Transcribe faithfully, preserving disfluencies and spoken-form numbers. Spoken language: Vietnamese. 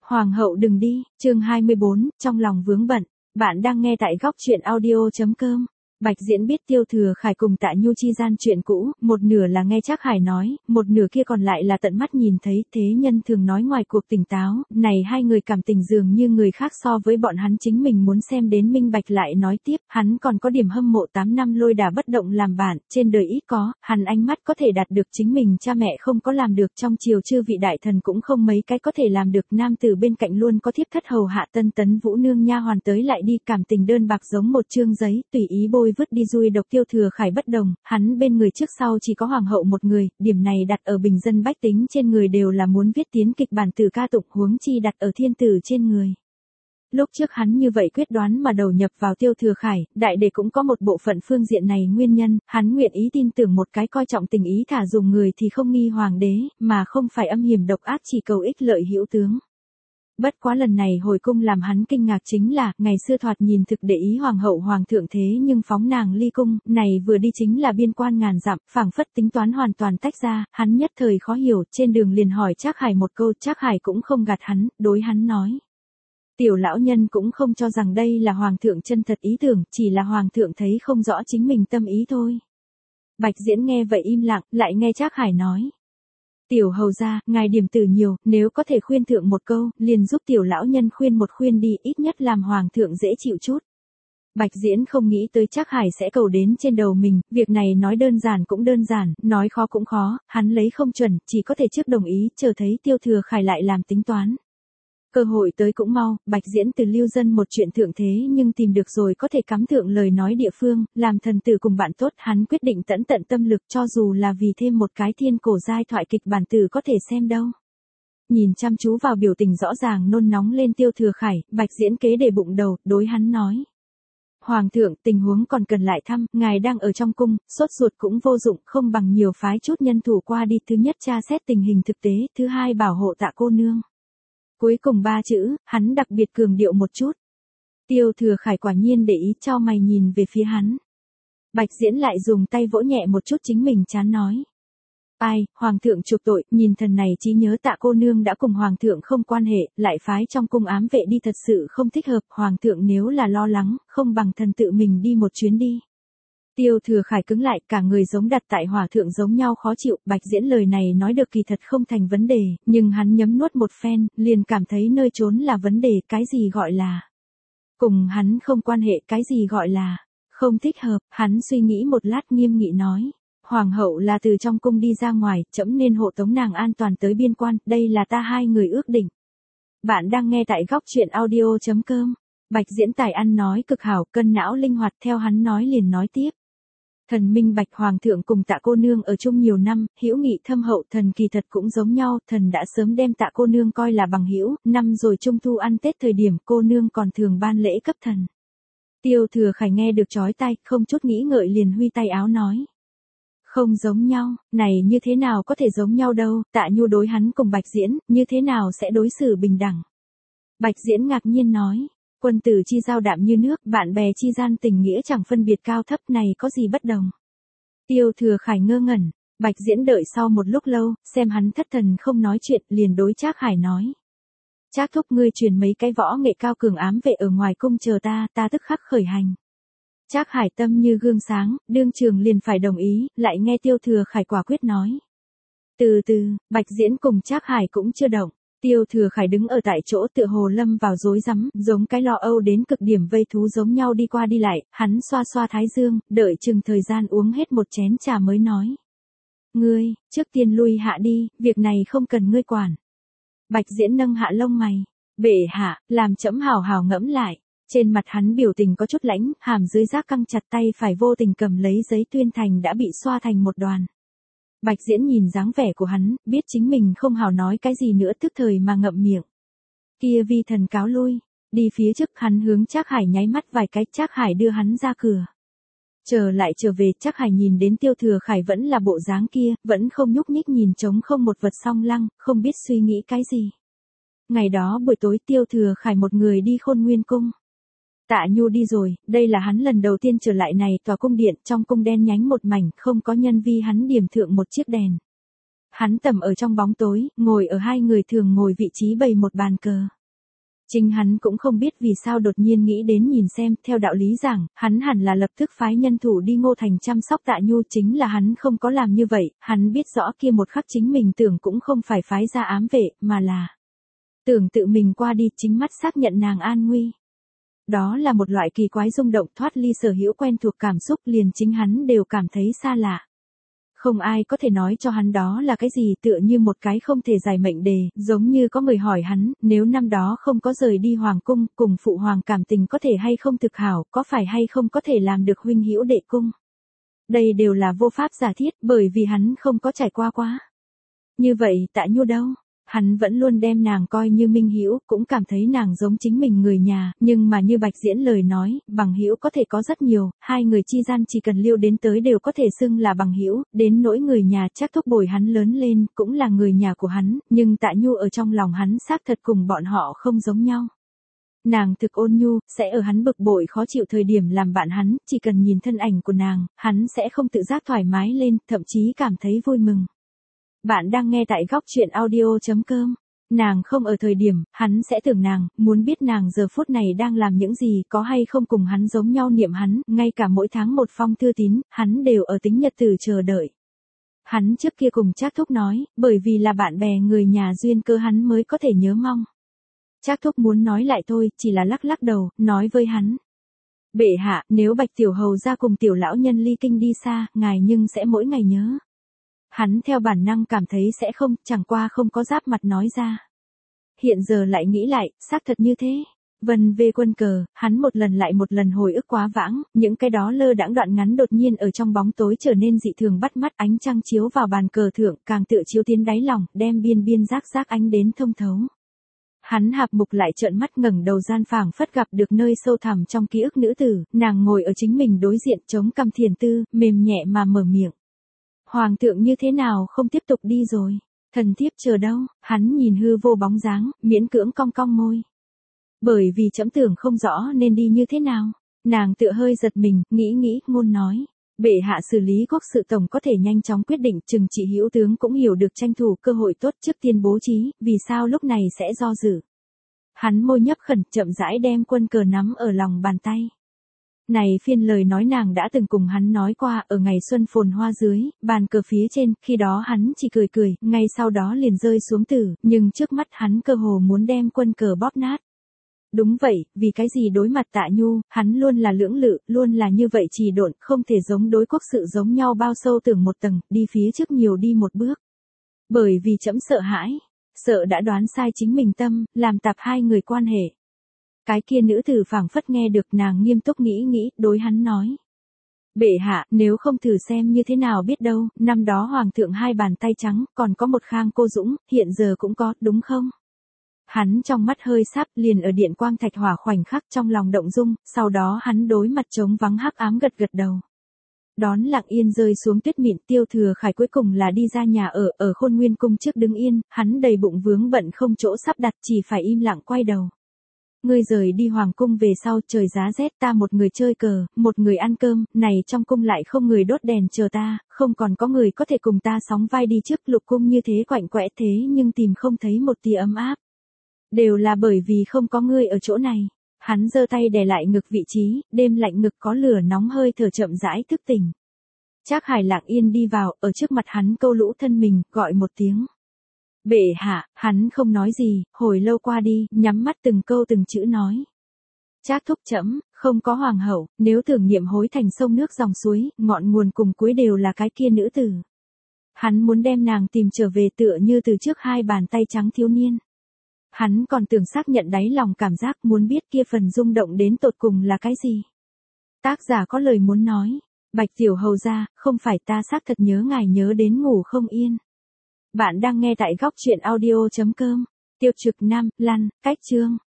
Hoàng hậu đừng đi, chương hai mươi bốn, trong lòng vướng bận. Bạn đang nghe tại góc truyện audio.com. Bạch Diễn biết Tiêu Thừa Khải cùng Tạ Nhu chi gian chuyện cũ, một nửa là nghe Trác Hải nói, một nửa kia còn lại là tận mắt nhìn thấy. Thế nhân thường nói ngoài cuộc tỉnh táo, này hai người cảm tình dường như người khác so với bọn hắn chính mình muốn xem đến minh bạch. Lại nói tiếp, hắn còn có điểm hâm mộ tám năm Lôi Đả bất động làm bạn, trên đời ít có, hắn ánh mắt có thể đạt được chính mình cha mẹ không có làm được, trong triều chư vị đại thần cũng không mấy cái có thể làm được. Nam tử bên cạnh luôn có thiếp thất hầu hạ, tân tấn vũ nương nha hoàn tới lại đi, cảm tình đơn bạc giống một chương giấy, tùy ý bôi vứt đi dui độc. Tiêu Thừa Khải bất đồng, hắn bên người trước sau chỉ có hoàng hậu một người, điểm này đặt ở bình dân bách tính trên người đều là muốn viết tiến kịch bản từ ca tụng, huống chi đặt ở thiên tử trên người. Lúc trước hắn như vậy quyết đoán mà đầu nhập vào Tiêu Thừa Khải, đại để cũng có một bộ phận phương diện này nguyên nhân, hắn nguyện ý tin tưởng một cái coi trọng tình ý thả dùng người thì không nghi hoàng đế, mà không phải âm hiểm độc ác chỉ cầu ích lợi hữu tướng. Bất quá lần này hồi cung làm hắn kinh ngạc chính là, ngày xưa thoạt nhìn thực để ý hoàng hậu hoàng thượng thế nhưng phóng nàng ly cung, này vừa đi chính là biên quan ngàn dặm, phảng phất tính toán hoàn toàn tách ra, hắn nhất thời khó hiểu, trên đường liền hỏi Trác Hải một câu, Trác Hải cũng không gạt hắn, đối hắn nói. Tiểu lão nhân cũng không cho rằng đây là hoàng thượng chân thật ý tưởng, chỉ là hoàng thượng thấy không rõ chính mình tâm ý thôi. Bạch Diễn nghe vậy im lặng, lại nghe Trác Hải nói. Tiểu hầu gia, ngài điểm từ nhiều, nếu có thể khuyên thượng một câu, liền giúp tiểu lão nhân khuyên một khuyên đi, ít nhất làm hoàng thượng dễ chịu chút. Bạch Diễn không nghĩ tới Trác Hải sẽ cầu đến trên đầu mình, việc này nói đơn giản cũng đơn giản, nói khó cũng khó, hắn lấy không chuẩn, chỉ có thể trước đồng ý, chờ thấy Tiêu Thừa Khải lại làm tính toán. Cơ hội tới cũng mau, Bạch Diễn từ lưu dân một chuyện thượng thế nhưng tìm được rồi có thể cắm thượng lời nói địa phương, làm thần tử cùng bạn tốt, hắn quyết định tận tận tâm lực cho dù là vì thêm một cái thiên cổ giai thoại kịch bản tử có thể xem đâu. Nhìn chăm chú vào biểu tình rõ ràng nôn nóng lên Tiêu Thừa Khải, Bạch Diễn kế để bụng đầu, đối hắn nói. Hoàng thượng, tình huống còn cần lại thăm, ngài đang ở trong cung, sốt ruột cũng vô dụng, không bằng nhiều phái chút nhân thủ qua đi, thứ nhất tra xét tình hình thực tế, thứ hai bảo hộ Tạ cô nương. Cuối cùng ba chữ, hắn đặc biệt cường điệu một chút. Tiêu Thừa Khải quả nhiên để ý, cho mày nhìn về phía hắn. Bạch Diễn lại dùng tay vỗ nhẹ một chút chính mình chán nói. Ai, hoàng thượng chuộc tội, nhìn thần này trí nhớ Tạ cô nương đã cùng hoàng thượng không quan hệ, lại phái trong cung ám vệ đi thật sự không thích hợp, hoàng thượng nếu là lo lắng, không bằng thần tự mình đi một chuyến đi. Tiêu Thừa Khải cứng lại, cả người giống đặt tại hỏa thượng giống nhau khó chịu, Bạch Diễn lời này nói được kỳ thật không thành vấn đề, nhưng hắn nhấm nuốt một phen, liền cảm thấy nơi trốn là vấn đề, cái gì gọi là cùng hắn không quan hệ, cái gì gọi là không thích hợp, hắn suy nghĩ một lát nghiêm nghị nói. Hoàng hậu là từ trong cung đi ra ngoài, trẫm nên hộ tống nàng an toàn tới biên quan, đây là ta hai người ước định. Bạn đang nghe tại góc truyện audio.com. Bạch Diễn tài ăn nói cực hảo, cân não linh hoạt, theo hắn nói liền nói tiếp. Thần minh bạch hoàng thượng cùng Tạ cô nương ở chung nhiều năm, hữu nghị thâm hậu, thần kỳ thật cũng giống nhau, thần đã sớm đem Tạ cô nương coi là bằng hữu, năm rồi trung thu ăn Tết thời điểm cô nương còn thường ban lễ cấp thần. Tiêu Thừa Khải nghe được chói tai, không chút nghĩ ngợi liền huy tay áo nói. Không giống nhau, này như thế nào có thể giống nhau đâu, Tạ Nhu đối hắn cùng Bạch Diễn, như thế nào sẽ đối xử bình đẳng. Bạch Diễn ngạc nhiên nói. Quân tử chi giao đạm như nước, bạn bè chi gian tình nghĩa chẳng phân biệt cao thấp, này có gì bất đồng. Tiêu Thừa Khải ngơ ngẩn, Bạch Diễn đợi sau một lúc lâu, xem hắn thất thần không nói chuyện, liền đối Trác Hải nói. Trác thúc, ngươi truyền mấy cái võ nghệ cao cường ám vệ ở ngoài cung chờ ta, ta tức khắc khởi hành. Trác Hải tâm như gương sáng, đương trường liền phải đồng ý, lại nghe Tiêu Thừa Khải quả quyết nói. Từ từ, Bạch Diễn cùng Trác Hải cũng chưa động. Tiêu Thừa Khải đứng ở tại chỗ tựa hồ lâm vào rối rắm, giống cái lo âu đến cực điểm vây thú giống nhau đi qua đi lại, hắn xoa xoa thái dương, đợi chừng thời gian uống hết một chén trà mới nói. Ngươi, trước tiên lui hạ đi, việc này không cần ngươi quản. Bạch Diễn nâng hạ lông mày, bệ hạ, làm trẫm hào hào ngẫm lại, trên mặt hắn biểu tình có chút lãnh, hàm dưới giác căng chặt, tay phải vô tình cầm lấy giấy tuyên thành đã bị xoa thành một đoàn. Bạch Diễn nhìn dáng vẻ của hắn, biết chính mình không hào nói cái gì nữa, tức thời mà ngậm miệng. Kia vi thần cáo lui, đi phía trước, hắn hướng Trác Hải nháy mắt vài cái, Trác Hải đưa hắn ra cửa. Trở lại trở về, Trác Hải nhìn đến Tiêu Thừa Khải vẫn là bộ dáng kia, vẫn không nhúc nhích nhìn trống không một vật song lăng, không biết suy nghĩ cái gì. Ngày đó buổi tối Tiêu Thừa Khải một người đi Khôn Nguyên cung. Tạ Nhu đi rồi, đây là hắn lần đầu tiên trở lại này tòa cung điện, trong cung đen nhánh một mảnh, không có nhân vi hắn điểm thượng một chiếc đèn. Hắn tầm ở trong bóng tối, ngồi ở hai người thường ngồi vị trí bày một bàn cờ. Chính hắn cũng không biết vì sao đột nhiên nghĩ đến nhìn xem, theo đạo lý giảng, hắn hẳn là lập tức phái nhân thủ đi Ngô Thành chăm sóc Tạ Nhu, chính là hắn không có làm như vậy, hắn biết rõ kia một khắc chính mình tưởng cũng không phải phái ra ám vệ, mà là tưởng tự mình qua đi chính mắt xác nhận nàng an nguy. Đó là một loại kỳ quái rung động thoát ly sở hữu quen thuộc cảm xúc, liền chính hắn đều cảm thấy xa lạ. Không ai có thể nói cho hắn đó là cái gì, tựa như một cái không thể giải mệnh đề, giống như có người hỏi hắn, nếu năm đó không có rời đi hoàng cung, cùng phụ hoàng cảm tình có thể hay không thực hảo, có phải hay không có thể làm được huynh hữu đệ cung. Đây đều là vô pháp giả thiết, bởi vì hắn không có trải qua quá. Như vậy Tạ Nhu đâu? Hắn vẫn luôn đem nàng coi như minh hữu, cũng cảm thấy nàng giống chính mình người nhà, nhưng mà như Bạch Diễn lời nói, bằng hữu có thể có rất nhiều, hai người chi gian chỉ cần liêu đến tới đều có thể xưng là bằng hữu, đến nỗi người nhà chắc thúc bồi hắn lớn lên, cũng là người nhà của hắn, nhưng Tạ Nhu ở trong lòng hắn xác thật cùng bọn họ không giống nhau. Nàng thực ôn nhu, sẽ ở hắn bực bội khó chịu thời điểm làm bạn hắn, chỉ cần nhìn thân ảnh của nàng, hắn sẽ không tự giác thoải mái lên, thậm chí cảm thấy vui mừng. Bạn đang nghe tại góc chuyện audio chấm com. Nàng không ở thời điểm, hắn sẽ tưởng nàng, muốn biết nàng giờ phút này đang làm những gì, có hay không cùng hắn giống nhau niệm hắn, ngay cả mỗi tháng một phong thư tín, hắn đều ở tính nhật tử chờ đợi. Hắn trước kia cùng Trác Thúc nói, bởi vì là bạn bè người nhà duyên cơ hắn mới có thể nhớ mong. Trác Thúc muốn nói lại thôi, chỉ là lắc lắc đầu, nói với hắn. Bệ hạ, nếu Bạch Tiểu Hầu ra cùng tiểu lão nhân ly kinh đi xa, ngài nhưng sẽ mỗi ngày nhớ. Hắn theo bản năng cảm thấy sẽ không, chẳng qua không có giáp mặt nói ra. Hiện giờ lại nghĩ lại, xác thật như thế. Vân về quân cờ, hắn một lần lại một lần hồi ức quá vãng, những cái đó lơ đãng đoạn ngắn đột nhiên ở trong bóng tối trở nên dị thường bắt mắt, ánh trăng chiếu vào bàn cờ thượng, càng tựa chiếu tiến đáy lòng, đem biên biên rác rác ánh đến thông thấu. Hắn hạp mục lại trợn mắt ngẩng đầu gian phảng phất gặp được nơi sâu thẳm trong ký ức nữ tử, nàng ngồi ở chính mình đối diện chống cằm thiền tư, mềm nhẹ mà mở miệng. Hoàng thượng như thế nào không tiếp tục đi rồi, thần thiếp chờ đâu, hắn nhìn hư vô bóng dáng, miễn cưỡng cong cong môi. Bởi vì trẫm tưởng không rõ nên đi như thế nào, nàng tựa hơi giật mình, nghĩ nghĩ, ngôn nói. Bệ hạ xử lý quốc sự tổng có thể nhanh chóng quyết định, chừng trị hữu tướng cũng hiểu được tranh thủ cơ hội tốt trước tiên bố trí, vì sao lúc này sẽ do dự. Hắn môi nhấp khẩn, chậm rãi đem quân cờ nắm ở lòng bàn tay. Này phiên lời nói nàng đã từng cùng hắn nói qua, ở ngày xuân phồn hoa dưới, bàn cờ phía trên, khi đó hắn chỉ cười cười, ngay sau đó liền rơi xuống tử, nhưng trước mắt hắn cơ hồ muốn đem quân cờ bóp nát. Đúng vậy, vì cái gì đối mặt Tạ Nhu, hắn luôn là lưỡng lự, luôn là như vậy trì độn, không thể giống đối quốc sự giống nhau bao sâu tưởng một tầng, đi phía trước nhiều đi một bước. Bởi vì trẫm sợ hãi, sợ đã đoán sai chính mình tâm, làm tạp hai người quan hệ. Cái kia nữ tử phảng phất nghe được, nàng nghiêm túc nghĩ nghĩ, đối hắn nói. Bệ hạ, nếu không thử xem như thế nào biết đâu, năm đó hoàng thượng hai bàn tay trắng, còn có một Khang Cô Dũng, hiện giờ cũng có, đúng không? Hắn trong mắt hơi sáp, liền ở điện quang thạch hỏa khoảnh khắc trong lòng động dung, sau đó hắn đối mặt trống vắng hắc ám gật gật đầu. Đón Lặng Yên rơi xuống tuyết mịn, Tiêu Thừa Khải cuối cùng là đi ra nhà ở, ở Khôn Nguyên cung trước đứng yên, hắn đầy bụng vướng bận không chỗ sắp đặt, chỉ phải im lặng quay đầu. Ngươi rời đi hoàng cung về sau, trời giá rét, ta một người chơi cờ, một người ăn cơm, này trong cung lại không người đốt đèn chờ ta, không còn có người có thể cùng ta sóng vai đi trước, lục cung như thế quạnh quẽ thế nhưng tìm không thấy một tia ấm áp. Đều là bởi vì không có ngươi ở chỗ này. Hắn giơ tay đè lại ngực vị trí, đêm lạnh ngực có lửa nóng hơi thở chậm rãi thức tỉnh. Trác Hải Lặng Yên đi vào, ở trước mặt hắn câu lũ thân mình, gọi một tiếng. Bệ hạ, hắn không nói gì, hồi lâu qua đi, nhắm mắt từng câu từng chữ nói. Trác thúc trẫm, không có hoàng hậu, nếu tưởng niệm hối thành sông nước dòng suối, ngọn nguồn cùng cuối đều là cái kia nữ tử. Hắn muốn đem nàng tìm trở về tựa như từ trước hai bàn tay trắng thiếu niên. Hắn còn tưởng xác nhận đáy lòng cảm giác muốn biết kia phần rung động đến tột cùng là cái gì. Tác giả có lời muốn nói, Bạch Tiểu Hầu ra, không phải ta xác thật nhớ ngài nhớ đến ngủ không yên. Bạn đang nghe tại góc chuyện audio chấm com, Tiêu Trực Nam, Lăn, Cách Chương.